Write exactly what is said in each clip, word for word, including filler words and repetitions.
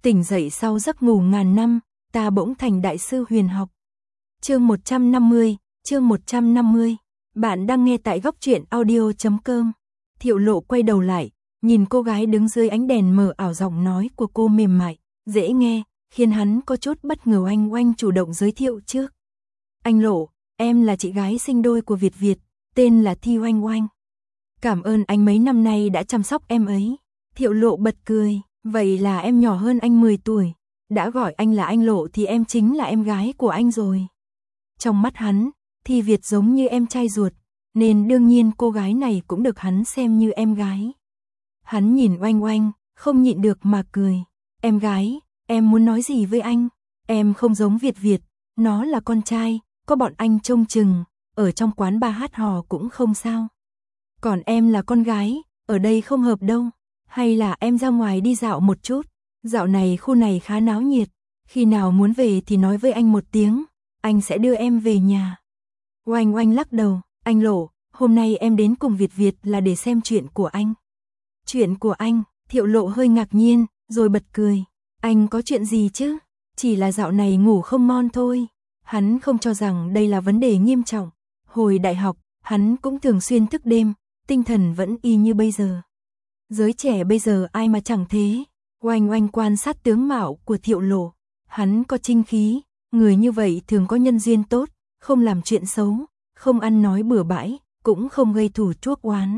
Tỉnh dậy sau giấc ngủ ngàn năm, ta bỗng thành đại sư huyền học. Chương một trăm năm mươi, chương một trăm năm mươi. Bạn đang nghe tại góc truyện audio chấm com. Thiệu Lộ quay đầu lại, nhìn cô gái đứng dưới ánh đèn mờ ảo, giọng nói của cô mềm mại, dễ nghe, khiến hắn có chút bất ngờ. Oanh Oanh chủ động giới thiệu trước. Anh Lộ, em là chị gái sinh đôi của Việt Việt, tên là Thi Oanh Oanh. Cảm ơn anh mấy năm nay đã chăm sóc em ấy. Thiệu Lộ bật cười, vậy là em nhỏ hơn anh mười tuổi. Đã gọi anh là anh Lộ thì em chính là em gái của anh rồi. Trong mắt hắn, Thi Việt giống như em trai ruột, nên đương nhiên cô gái này cũng được hắn xem như em gái. Hắn nhìn Oanh Oanh, không nhịn được mà cười. Em gái, em muốn nói gì với anh? Em không giống Việt Việt, nó là con trai, có bọn anh trông chừng, ở trong quán bar hát hò cũng không sao. Còn em là con gái, ở đây không hợp đâu. Hay là em ra ngoài đi dạo một chút? Dạo này khu này khá náo nhiệt, khi nào muốn về thì nói với anh một tiếng, anh sẽ đưa em về nhà. Oanh Oanh lắc đầu, anh Lộ, hôm nay em đến cùng Việt Việt là để xem chuyện của anh. Chuyện của anh? Thiệu Lộ hơi ngạc nhiên, rồi bật cười. Anh có chuyện gì chứ? Chỉ là dạo này ngủ không ngon thôi. Hắn không cho rằng đây là vấn đề nghiêm trọng. Hồi đại học, hắn cũng thường xuyên thức đêm, tinh thần vẫn y như bây giờ. Giới trẻ bây giờ ai mà chẳng thế. Oanh Oanh quan sát tướng mạo của Thiệu Lộ. Hắn có chính khí, người như vậy thường có nhân duyên tốt, không làm chuyện xấu, không ăn nói bừa bãi, cũng không gây thù chuốc oán.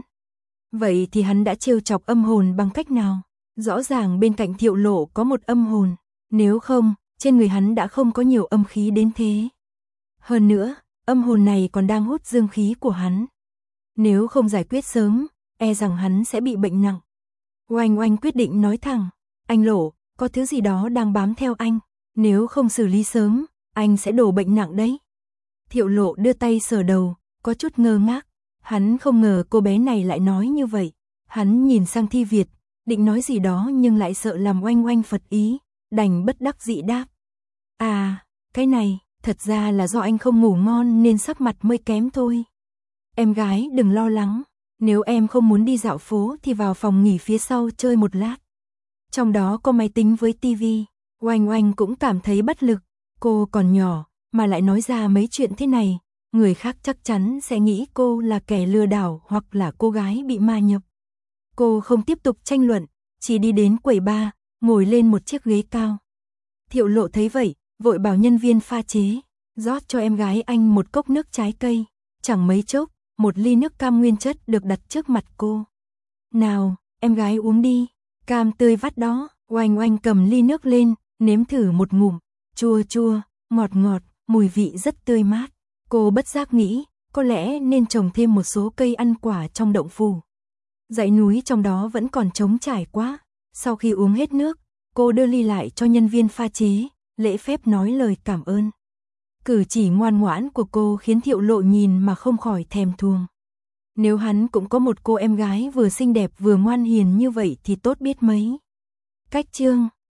Vậy thì hắn đã trêu chọc âm hồn bằng cách nào? Rõ ràng bên cạnh Thiệu Lộ có một âm hồn, nếu không, trên người hắn đã không có nhiều âm khí đến thế. Hơn nữa, âm hồn này còn đang hút dương khí của hắn. Nếu không giải quyết sớm, e rằng hắn sẽ bị bệnh nặng. Oanh Oanh quyết định nói thẳng, anh Lộ, có thứ gì đó đang bám theo anh, nếu không xử lý sớm, anh sẽ đổ bệnh nặng đấy. Thiệu Lộ đưa tay sờ đầu, có chút ngơ ngác, hắn không ngờ cô bé này lại nói như vậy. Hắn nhìn sang Thi Việt, định nói gì đó nhưng lại sợ làm Oanh Oanh phật ý, đành bất đắc dĩ đáp. À, cái này, thật ra là do anh không ngủ ngon nên sắc mặt mới kém thôi. Em gái đừng lo lắng, nếu em không muốn đi dạo phố thì vào phòng nghỉ phía sau chơi một lát. Trong đó có máy tính với tivi. Oanh Oanh cũng cảm thấy bất lực, cô còn nhỏ mà lại nói ra mấy chuyện thế này, người khác chắc chắn sẽ nghĩ cô là kẻ lừa đảo hoặc là cô gái bị ma nhập. Cô không tiếp tục tranh luận, chỉ đi đến quầy bar, ngồi lên một chiếc ghế cao. Thiệu Lộ thấy vậy, vội bảo nhân viên pha chế, rót cho em gái anh một cốc nước trái cây. Chẳng mấy chốc, một ly nước cam nguyên chất được đặt trước mặt cô. Nào, em gái uống đi, cam tươi vắt đó. Oanh Oanh cầm ly nước lên, nếm thử một ngụm, chua chua, ngọt ngọt, mùi vị rất tươi mát. Cô bất giác nghĩ, có lẽ nên trồng thêm một số cây ăn quả trong động phủ. Dãy núi trong đó vẫn còn trống trải quá. Sau khi uống hết nước, cô đưa ly lại cho nhân viên pha chế, lễ phép nói lời cảm ơn. Cử chỉ ngoan ngoãn của cô khiến Thiệu Lộ nhìn mà không khỏi thèm thuồng. Nếu hắn cũng có một cô em gái vừa xinh đẹp vừa ngoan hiền như vậy thì tốt biết mấy. Cách chương